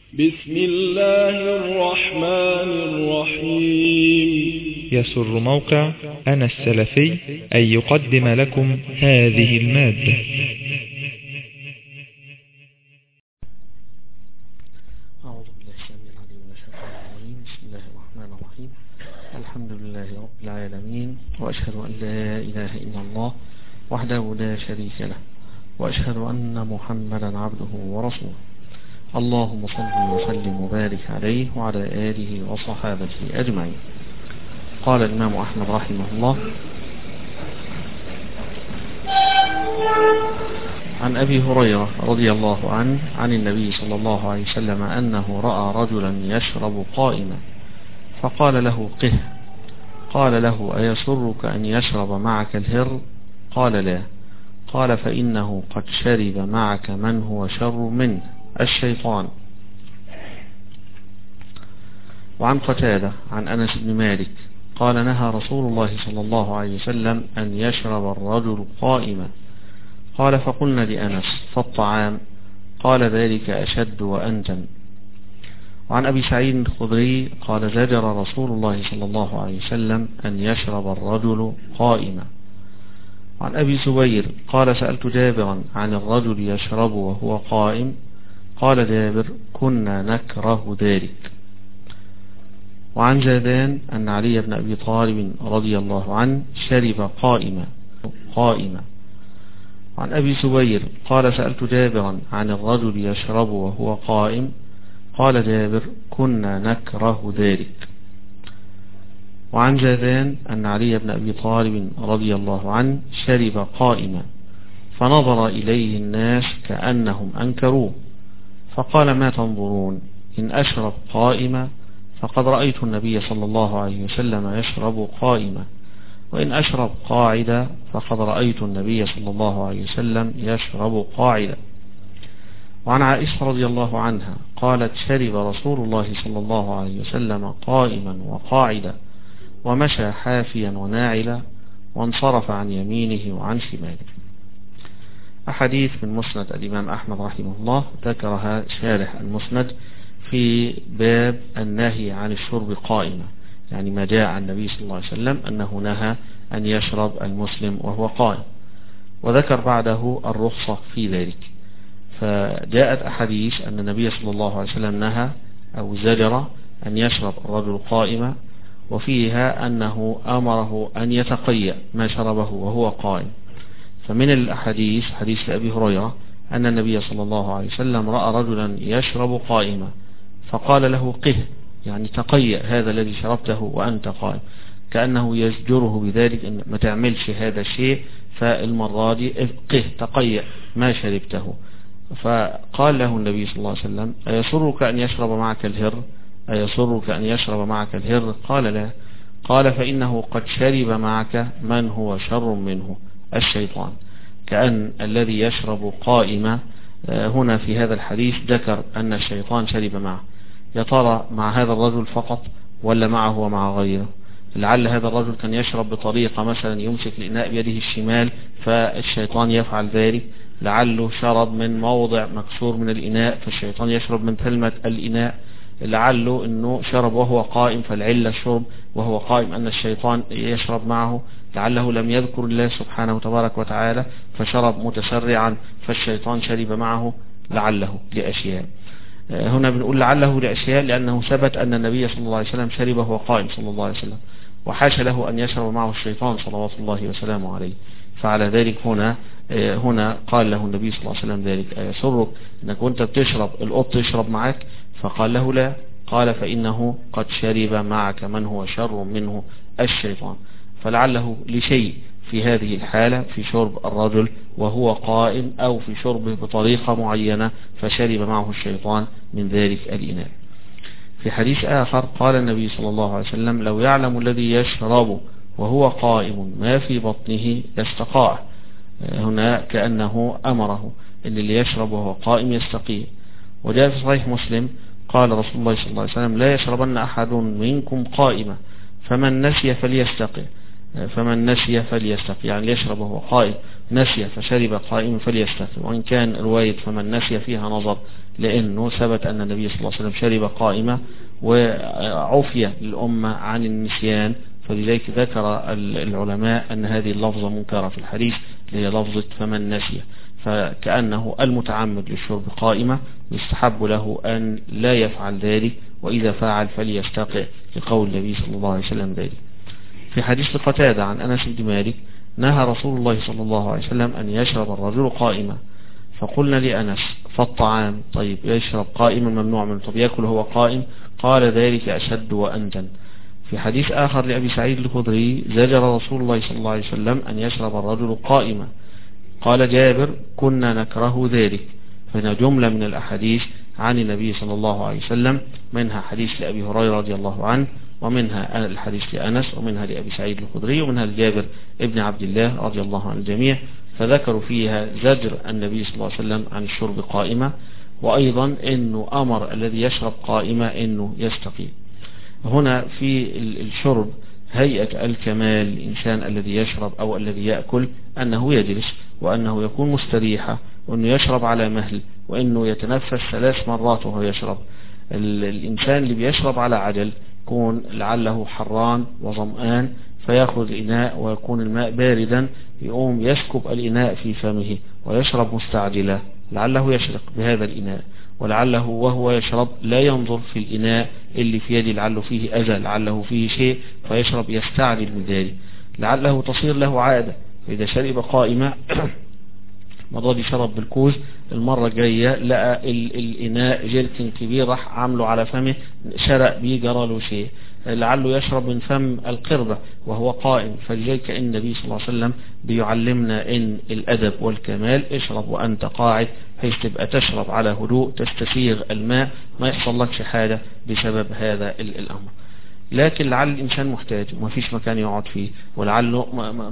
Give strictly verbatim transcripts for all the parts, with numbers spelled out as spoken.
بسم الله الرحمن الرحيم. يسر موقع أنا السلفي أن يقدم لكم هذه المادة. أعوذ بالله السميع العليم من الشيطان الرجيم. بسم الله الرحمن الرحيم. الحمد لله رب العالمين، وأشهد أن لا إله إلا الله وحده لا شريك له، وأشهد أن محمدا عبده ورسوله. اللهم صل وسلم وبارك عليه وعلى آله وصحابته أجمعين. قال الإمام أحمد رحمه الله: عن أبي هريرة رضي الله عنه عن النبي صلى الله عليه وسلم أنه رأى رجلا يشرب قائما فقال له: قه. قال له: أيسرك أن يشرب معك الهر؟ قال: لا. قال: فإنه قد شرب معك من هو شر منه، الشيطان. وعن قتادة عن أنس بن مالك قال: نهى رسول الله صلى الله عليه وسلم أن يشرب الرجل قائما. قال: فقلنا لأنس: فالطعام؟ قال: ذلك أشد وأنتن. وعن أبي سعيد الخدري قال: زجر رسول الله صلى الله عليه وسلم أن يشرب الرجل قائما. وعن أبي زبير قال: سألت جابرا عن الرجل يشرب وهو قائم. قال جابر: كنا نكره ذلك. وعن زادان أن علي بن أبي طالب رضي الله عنه شرب قائما قائما. وعن أبي زبير قال: سألت جابرا عن الرجل يشرب وهو قائم. قال جابر: كنا نكره ذلك. وعن زادان أن علي بن أبي طالب رضي الله عنه شرب قائما، فنظر إليه الناس كأنهم أنكروه، فقال: ما تنظرون؟ إن أشرب قائما فقد رأيت النبي صلى الله عليه وسلم يشرب قائما، وإن أشرب قاعدا فقد رأيت النبي صلى الله عليه وسلم يشرب قاعدا. وعن عائشة رضي الله عنها قالت: شرب رسول الله صلى الله عليه وسلم قائما وقاعدا، ومشى حافيا وناعلا، وانصرف عن يمينه وعن شماله. أحاديث من مسند الإمام أحمد رحمه الله ذكرها شارح المسند في باب النهي عن الشرب قائمة، يعني ما جاء عن النبي صلى الله عليه وسلم أنه نهى أن يشرب المسلم وهو قائم، وذكر بعده الرخصة في ذلك. فجاءت أحاديث أن النبي صلى الله عليه وسلم نهى أو زجر أن يشرب الرجل قائمة، وفيها أنه أمره أن يتقيأ ما شربه وهو قائم. فمن الأحاديث حديث أبي هريرة أن النبي صلى الله عليه وسلم رأى رجلا يشرب قائما فقال له: قه، يعني تقيأ هذا الذي شربته وأنت قائم، كأنه يزجره بذلك أن ما تعملش هذا الشيء، فالمرة دي قه تقيأ ما شربته. فقال له النبي صلى الله عليه وسلم: أيسرك أن يشرب معك الهر؟ أيسرك أن يشرب معك الهر؟ قال: لا. قال: فإنه قد شرب معك من هو شر منه، الشيطان. كأن الذي يشرب قائمة هنا في هذا الحديث ذكر أن الشيطان شرب معه. يا ترى مع هذا الرجل فقط ولا معه ومع غيره؟ لعل هذا الرجل كان يشرب بطريقة مثلا يمسك الإناء بيده الشمال فالشيطان يفعل ذلك، لعله شرب من موضع مكسور من الإناء فالشيطان يشرب من ثلمة الإناء، لعله أنه شرب وهو قائم فالعلة الشرب وهو قائم أن الشيطان يشرب معه، لعله لم يذكر الله سبحانه تبارك وتعالى فشرب متسرعا فالشيطان شرب معه، لعله لأشياء. هنا بنقول لعله لأشياء لأنه ثبت أن النبي صلى الله عليه وسلم شرب وهو قائم صلى الله عليه وسلم، وحاش له أن يشرب معه الشيطان صلوات الله وسلامه عليه. فعلى ذلك هنا هنا قال له النبي صلى الله عليه وسلم ذلك: أيسرك أنك وانت بتشرب القط يشرب معك؟ فقال له: لا. قال: فإنه قد شرب معك من هو شر منه، الشيطان. فلعله لشيء في هذه الحالة في شرب الرجل وهو قائم أو في شربه بطريقة معينة فشرب معه الشيطان من ذلك الإناء. في حديث آخر قال النبي صلى الله عليه وسلم: لو يعلم الذي يشرب وهو قائم ما في بطنه لاستقاء. هنا كأنه أمره أن اللي يشرب وهو قائم يستقيه. وجاء في صحيح مسلم قال رسول الله صلى الله عليه وسلم: لا يشربن أحد منكم قائمة، فمن نسي فليستقي. فمن نسي فليستقي، يعني يشرب وهو قائم، نسي فشرب قائما فليستقي. وإن كان رواية فمن نسي فيها نظر، لأنه ثبت أن النبي صلى الله عليه وسلم شرب قائمة وعفية للأمة عن النسيان، فلذلك ذكر العلماء أن هذه اللفظة منكرة في الحديث اللي هي لفظة فمن نسي، فكأنه المتعمد للشرب قائمة يستحب له أن لا يفعل ذلك، وإذا فعل فليستقع لقول النبي صلى الله عليه وسلم ذلك. في حديث قتادة عن أنس بن مالك نهى رسول الله صلى الله عليه وسلم أن يشرب الرجل قائمة، فقلنا لأنس فالطعام، طيب يشرب قائما ممنوع منه، طب يأكل هو قائم؟ قال ذلك أشد وأندن. في حديث آخر لأبي سعيد الخدري زجر رسول الله صلى الله عليه وسلم أن يشرب الرجل قائمة، قال جابر كنا نكره ذلك. فهنا جملة من الأحاديث عن النبي صلى الله عليه وسلم، منها حديث لأبي هريرة رضي الله عنه، ومنها الحديث لأنس، ومنها لأبي سعيد الخدري، ومنها لجابر ابن عبد الله رضي الله عن الجميع، فذكروا فيها زجر النبي صلى الله عليه وسلم عن الشرب قائمة، وأيضا أنه أمر الذي يشرب قائمة أنه يستقي. هنا في الشرب هيئة الكمال الإنسان الذي يشرب أو الذي يأكل أنه يجلس، وأنه يكون مستريحة، وأنه يشرب على مهل، وأنه يتنفس ثلاث مرات وهو يشرب. الإنسان اللي بيشرب على عجل يكون لعله حران وظمآن، فيأخذ الإناء ويكون الماء باردا، يقوم يسكب الإناء في فمه ويشرب مستعجلا، لعله يشرق بهذا الإناء، ولعله وهو يشرب لا ينظر في الإناء اللي في يده لعله فيه أذى، لعله فيه شيء، فيشرب يستعجل من ذلك، لعله تصير له عادة. إذا شرب قائمة مرة دي شرب بالكوز، المرة الجاية لقى الإناء جركن كبير راح عامله على فمه شرق بيه جرى له شيء، لعله يشرب من فم القربة وهو قائم. فلذلك النبي صلى الله عليه وسلم بيعلمنا ان الأدب والكمال اشرب وأنت قاعد، حيث تبقى تشرب على هدوء، تستسيغ الماء، ما يحصل لكش حاجة بسبب هذا الأمر. لكن لعل الإنسان محتاج وما فيش مكان يقعد فيه، ولعله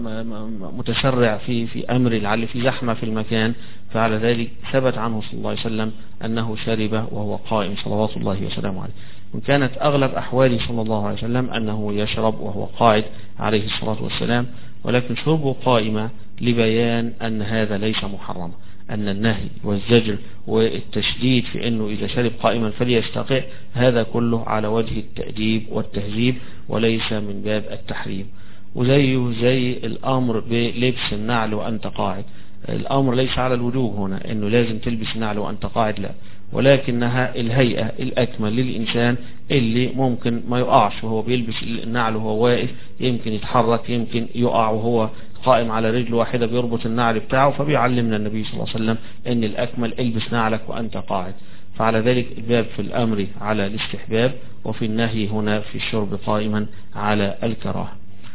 متسرع في في أمر، لعل في زحمة في المكان، فعلى ذلك ثبت عنه صلى الله عليه وسلم أنه شرب وهو قائم صلوات الله وسلامه عليه. وكانت أغلب أحواله صلى الله عليه وسلم أنه يشرب وهو قاعد عليه الصلاة والسلام، ولكن شربه قائمة لبيان أن هذا ليس محرما، أن النهي والزجر والتشديد في أنه إذا شرب قائما فليستقع هذا كله على وجه التأديب والتهذيب، وليس من باب التحريم. وزيه زي الأمر بلبس النعل وأنت قاعد، الأمر ليس على الوجوب هنا أنه لازم تلبس النعل وأنت قاعد، لا، ولكنها الهيئة الأكمل للإنسان اللي ممكن ما يقعش وهو بيلبس النعل وهو واقف، يمكن يتحرك، يمكن يقع وهو قائم على رجل واحدة بيربط النعل بتاعه. فبيعلمنا النبي صلى الله عليه وسلم ان الأكمل البس نعلك وأنت قاعد. فعلى ذلك الباب في الأمر على الاستحباب، وفي النهي هنا في الشرب قائما على الكراهة.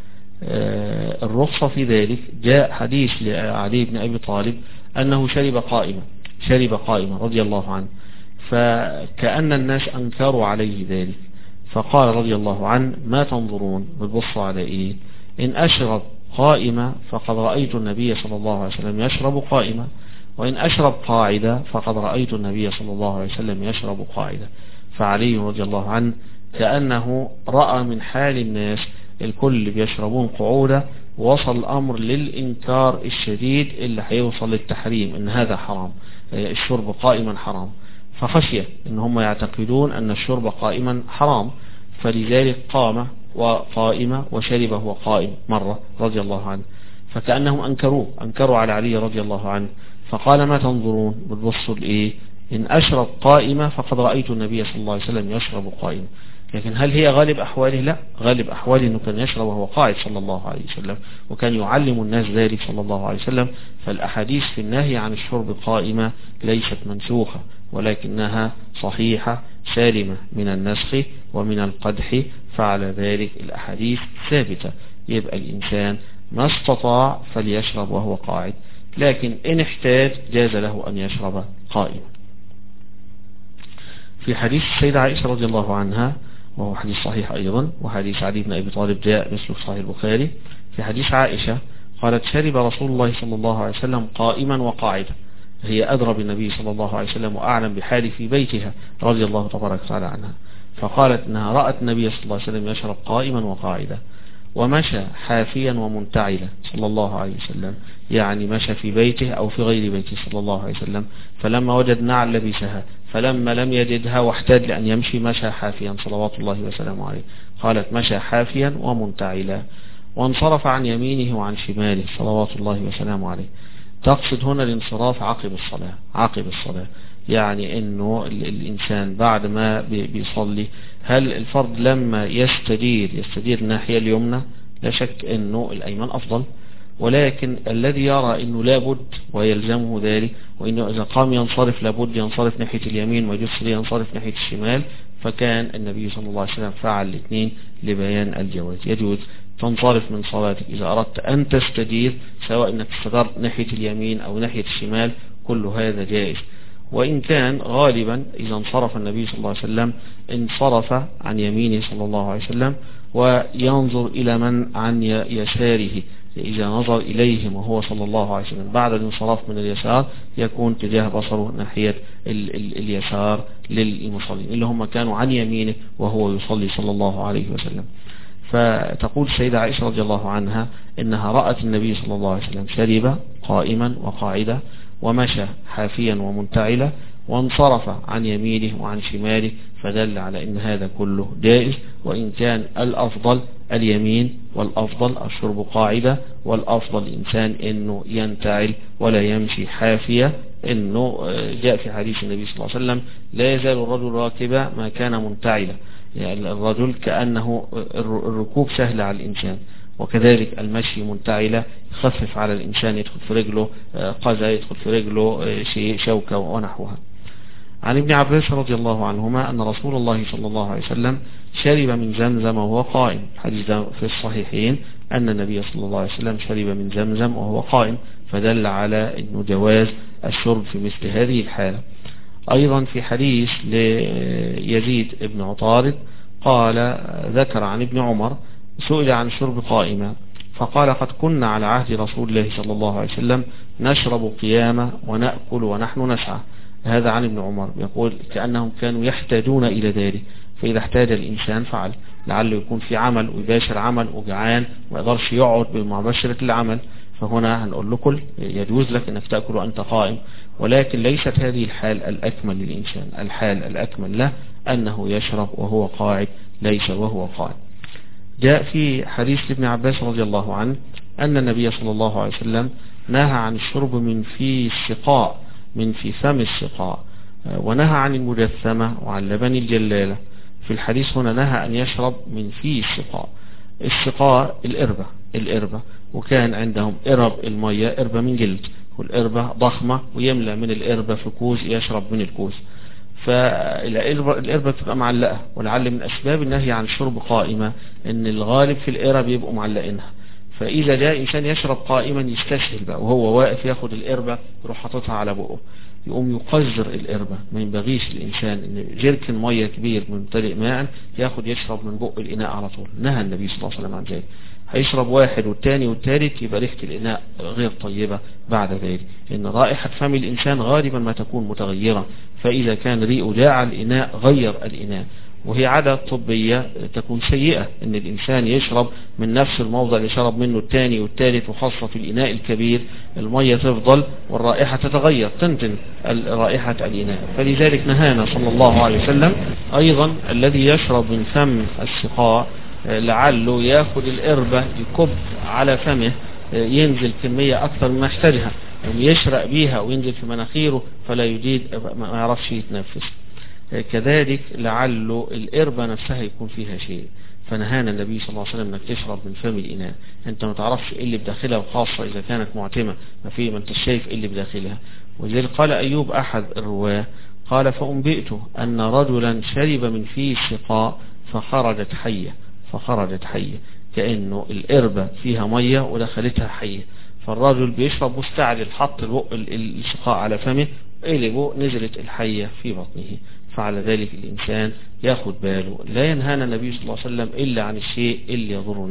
آه الرخصة في ذلك جاء حديث لعلي بن أبي طالب أنه شرب قائما شرب قائما رضي الله عنه، فكأن الناس أنكروا عليه ذلك، فقال رضي الله عنه ما تنظرون بتبصوا على إيه؟ إن أشرب قائمة فقد رأيت النبي صلى الله عليه وسلم يشرب قائمة، وإن أشرب قاعدة فقد رأيت النبي صلى الله عليه وسلم يشرب قاعدة. فعلي رضي الله عنه كأنه رأى من حال الناس الكل بيشربون قعودة، وصل الأمر للإنكار الشديد اللي هيوصل للتحريم، إن هذا حرام، الشرب قائما حرام، فخشية إن هم يعتقدون أن الشرب قائما حرام، فلذلك قام وقائمة وشرب هو قائم مرة رضي الله عنه، فكأنهم أنكروه أنكروا على علي رضي الله عنه، فقال ما تنظرون بتبصوا لإيه؟ إن أشرب قائمة فقد رأيت النبي صلى الله عليه وسلم يشرب قائمة. لكن هل هي غالب أحواله؟ لا، غالب أحواله أنه كان يشرب وهو قاعد صلى الله عليه وسلم، وكان يعلم الناس ذلك صلى الله عليه وسلم. فالأحاديث في النهي عن الشرب قائمة ليست منسوخة، ولكنها صحيحة سالمة من النسخ ومن القدح، فعلى ذلك الأحاديث ثابتة. يبقى الإنسان ما استطاع فليشرب وهو قاعد، لكن إن احتاج جاز له أن يشرب قائما. في حديث السيدة عائشة رضي الله عنها، وهو حديث صحيح أيضا، وحديث علي بن أبي طالب جاء مثل صحيح البخاري، في حديث عائشة قالت شرب رسول الله صلى الله عليه وسلم قائما وقاعدا، هي أدرى بالنبي صلى الله عليه وسلم وأعلم بحاله في بيتها رضي الله تبارك وتعالى عنها، فقالت إنها رأت النبي صلى الله عليه وسلم يشرب قائما وقاعدا. ومشى حافيا ومنتعلا صلى الله عليه وسلم، يعني مشى في بيته أو في غير بيته صلى الله عليه وسلم، فلما وجد نعل لبسها، فلما لم يجدها واحتاج لأن يمشي مشى حافيا صلوات الله وسلامه عليه. قالت مشى حافيا ومنتعلا، وانصرف عن يمينه وعن شماله صلوات الله وسلامه عليه. تقصد هنا الانصراف عقب الصلاة، عقب الصلاة يعني انه الانسان بعد ما بيصلي، هل الفرض لما يستدير يستدير الناحية اليمنى؟ لا شك انه الايمن افضل، ولكن الذي يرى انه لابد ويلزمه ذلك، وانه اذا قام ينصرف لابد ينصرف ناحية اليمين ويجوز ينصرف ناحية الشمال، فكان النبي صلى الله عليه وسلم فعل الاثنين لبيان الجواز. يجوز تنصرف من صلاتك إذا أردت أن تستدير، سواء أنك استدرت ناحية اليمين أو ناحية الشمال، كل هذا جائز. وإن كان غالبا إذا انصرف النبي صلى الله عليه وسلم انصرف عن يمينه صلى الله عليه وسلم وينظر إلى من عن يساره، إذا نظر إليهم وهو صلى الله عليه وسلم بعد الانصراف من اليسار يكون تجاه بصره ناحية ال ال اليسار للمصلين اللي هم كانوا عن يمينه وهو يصلي صلى الله عليه وسلم. فتقول السيدة عائشة رضي الله عنها إنها رأت النبي صلى الله عليه وسلم شرب قائما وقاعدا، ومشى حافيا ومنتعلا، وانصرف عن يمينه وعن شماله، فدل على ان هذا كله جائز. وان كان الافضل اليمين، والافضل الشرب قاعدة، والافضل الانسان انه ينتعل ولا يمشي حافية، انه جاء في حديث النبي صلى الله عليه وسلم لا يزال الرجل راكبا ما كان منتعلا، يعني الرجل كأنه الركوب سهل على الانسان، وكذلك المشي منتعلة يخفف على الإنسان، يدخل في رجله قذى، يدخل في رجله شيء شوكة ونحوها. عن ابن عباس رضي الله عنهما أن رسول الله صلى الله عليه وسلم شرب من زمزم وهو قائم، حديث في الصحيحين أن النبي صلى الله عليه وسلم شرب من زمزم وهو قائم، فدل على أنه جواز الشرب في مثل هذه الحالة. أيضا في حديث ليزيد بن عطارد قال ذكر عن ابن عمر سئل عن شرب قائمة فقال قد كنا على عهد رسول الله صلى الله عليه وسلم نشرب قيامة ونأكل ونحن نسعى. هذا عن ابن عمر، يقول كأنهم كانوا يحتاجون إلى ذلك، فإذا احتاج الإنسان فعل، لعله يكون في عمل ويباشر عمل وجعان ما يقدرش يقعد بمباشرة العمل، فهنا هنقول له كل، يجوز لك أنك تأكل وأنت قائم، ولكن ليست هذه الحال الأكمل للإنسان. الحال الأكمل له أنه يشرب وهو قاعد ليس وهو قائم. جاء في حديث ابن عباس رضي الله عنه أن النبي صلى الله عليه وسلم نهى عن الشرب من في السقاء، من في فم السقاء، ونهى عن المجثمة وعن لبن الجلالة. في الحديث هنا نهى أن يشرب من في السقاء. السقاء الإربة، الإربة وكان عندهم إرب المية إربة من جلد، والإربة ضخمة ويملأ من الإربة في كوز يشرب من الكوز، فالإربة تبقى معلقة. ولعل من أسباب النهي عن شرب قائمة ان الغالب في الإرب يبقوا معلقينها، فإذا جاء إنسان يشرب قائما يستسهل بقى وهو واقف ياخد الإربة يروح حاططها على بقه، يقوم يقذر الإربة. ما ينبغيش الإنسان ان جركن مية كبير ممتلئ ماء ياخد يشرب من بق الإناء على طول، نهى النبي صلى الله عليه وسلم عن ذلك. هيشرب واحد والثاني والثالث يبقى ريحة الإناء غير طيبة بعد ذلك، إن رائحة فم الإنسان غالبا ما تكون متغيرة، فإذا كان ريقه جاع الإناء غير الإناء. وهي عادة طبية تكون سيئة ان الانسان يشرب من نفس الموضع اللي شرب منه الثاني والثالث، وخاصة في الاناء الكبير المية تفضل والرائحة تتغير، تنتن رائحة الاناء. فلذلك نهانا صلى الله عليه وسلم ايضا الذي يشرب من فم السقاء لعله ياخد القربة يكب على فمه ينزل كمية اكثر مما يحتاجها، يشرق بيها وينزل في مناخيره فلا يجيد ما يعرفش يتنفس. كذلك لعله القربة نفسها يكون فيها شيء، فنهانا النبي صلى الله عليه وسلم انك تشرب من فم الإناء، انت ما تعرفش ايه اللي بداخلها، وخاصة اذا كانت معتمة ما في ما انت شايف ايه اللي بداخلها. وذلك قال ايوب احد الرواه قال فانبئت ان رجلا شرب من فيه السقاء فخرجت حية، فخرجت حية كأنه القربة فيها مية ودخلتها حية، فالرجل بيشرب مستعجل حط السقاء على فمه قلبه نزلت الحية في بطنه. فعلى ذلك الإنسان ياخد باله. لا ينهانا النبي صلى الله عليه وسلم إلا عن الشيء اللي يضرنا،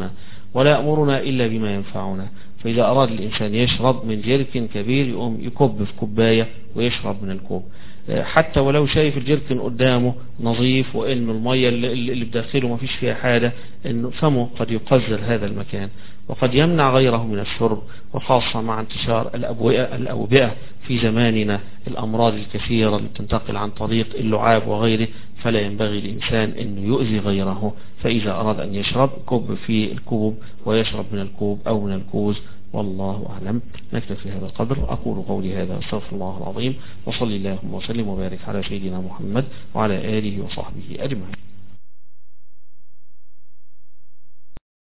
ولا يأمرنا إلا بما ينفعنا. فإذا أراد الإنسان يشرب من جركن كبير يقوم يكب في كوباية ويشرب من الكوب، حتى ولو شايف الجركن قدامه نظيف وإنه المية اللي بداخله ما فيش فيها حاجة، إنه فمه قد يقذر هذا المكان وقد يمنع غيره من الشرب، وخاصة مع انتشار الأبوئة الأوبئة في زماننا، الأمراض الكثيرة اللي تنتقل عن طريق اللعاب وغيره، فلا ينبغي للإنسان أن يؤذي غيره. فإذا أراد أن يشرب كب في الكوب ويشرب من الكوب أو من الكوز، والله أعلم. نكتفي هذا القدر. أقول قولي هذا أستغفر الله العظيم، وصلي اللهم وسلم وبارك على سيدنا محمد وعلى آله وصحبه أجمعين.